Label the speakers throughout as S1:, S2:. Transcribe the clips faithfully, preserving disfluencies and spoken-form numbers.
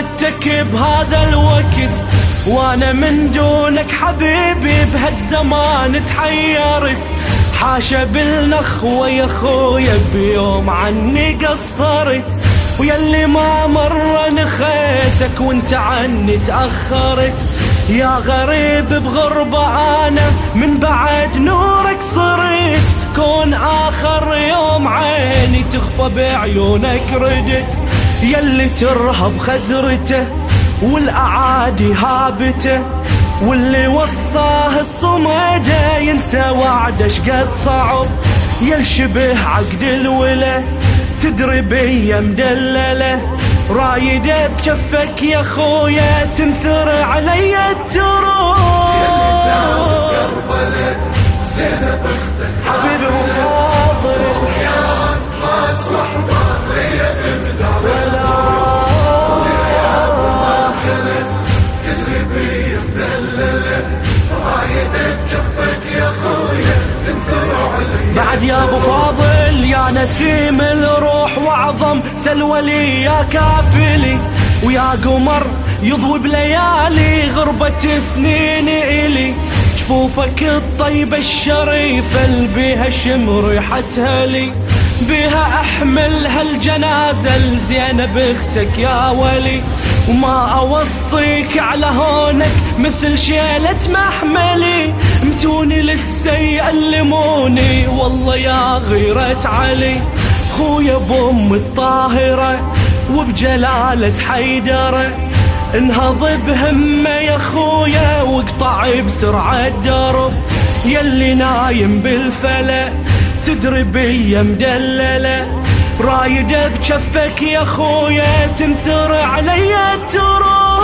S1: ودتك بهذا الوقت، وانا من دونك حبيبي بهالزمان تحيرت. حاشا بالنخوة يا خويا بيوم عني قصرت، ويلي ما مرة نخيتك وانت عني تأخرت. يا غريب بغربة انا من بعد نورك صرت، كون اخر يوم عيني تخفى بعيونك ردت. يلي ترهب خزرته والاعادي هابته، واللي وصاه الصميدة ينسى وعده شقد صعب. يل شبه عقد الوله تدري بيا مدلله، رايده بجفك يا خويا تنثر علي التراب.
S2: يلي تعب كربلة زينب اختك
S1: حبيبي وفاضل
S2: يا ما اصلح ضهري ابدع خويا يا ابو مرجله تدري بي مدلله، رايده بجفك يا خويا تنثر علي.
S1: بعد يا ابو فاضل يا نسيم الروح واعظم سلوى لي يا كافلي، ويا قمر يضوي بليالي غربة سنين إلي. جفوفك الطيبة الشريفة اللي بيها شم ريحتها لي، بيها احمل هالجنازة لزينب اختك يا ولي. وما اوصيك على هونك مثل شيلة محملي، متوني لسه يألموني والله يا غيرة علي. خويا بام الطاهرة وبجلالة حيدرة، انهض بهمة يا خويا واقطع بسرعة الدرب. يلي نايم بالفلا تدري بيا مدللة، رايدة بجفك يا خويا تنثر علي التراب.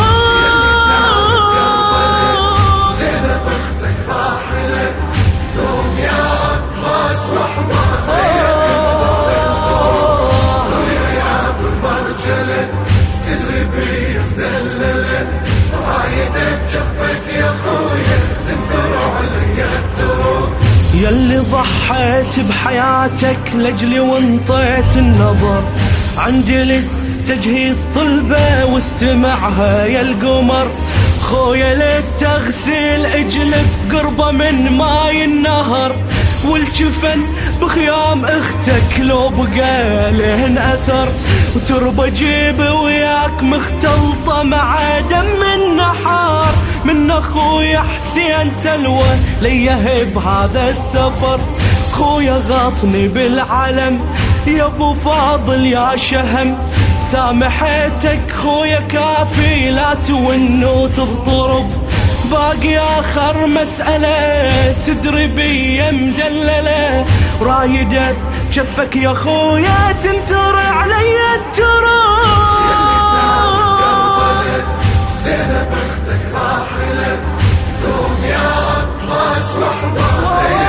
S2: زينب اختك راحلة دوم يا ما اصلح ضهري خويا يا ابو المرجلة تدري بي مدللة، رايدة بجفك يا خويا تنثر علي التراب.
S1: يلي ضحيت بحياتك لجلي وانطيت النظر، عندي للتجهيز طلبة واستمعها يا القمر. خويا للتغسيل اجلب قربة من ماي النهر، والجفن بخيام اختك لو بقى لهن اثر. وتربى جيب وياك مختلطة مع دم النحار، من اخويا حسين سلوى ليهب هذا السفر. خويا غاطني بالعلم يا ابو فاضل يا شهم، سامحتك خويا كافي لا تون وتضطرب. باقي اخر مسألة تدري بي مدللة، رايدة جفك يا خويا تنثر علي التراب.
S2: زينب اختك راحلة دوم يا ما اصلح ضهري